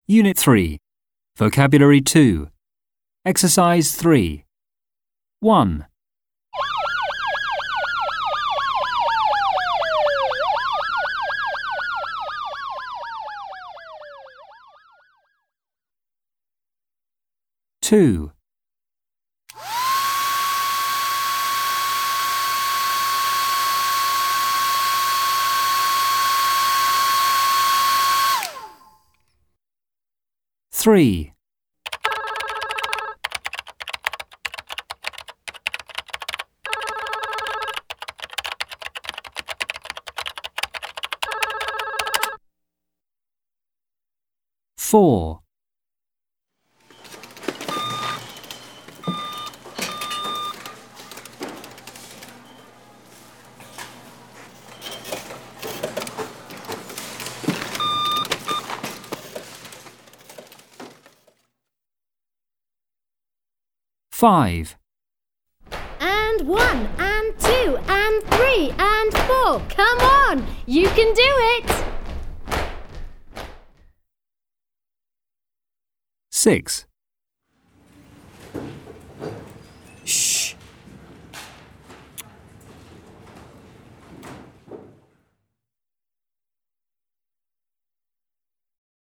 Unit 3. Vocabulary 2. Exercise 3. 1. Two. 3. 4. 5. And 1, and 2, and 3, and 4. Come on, you can do it! 6.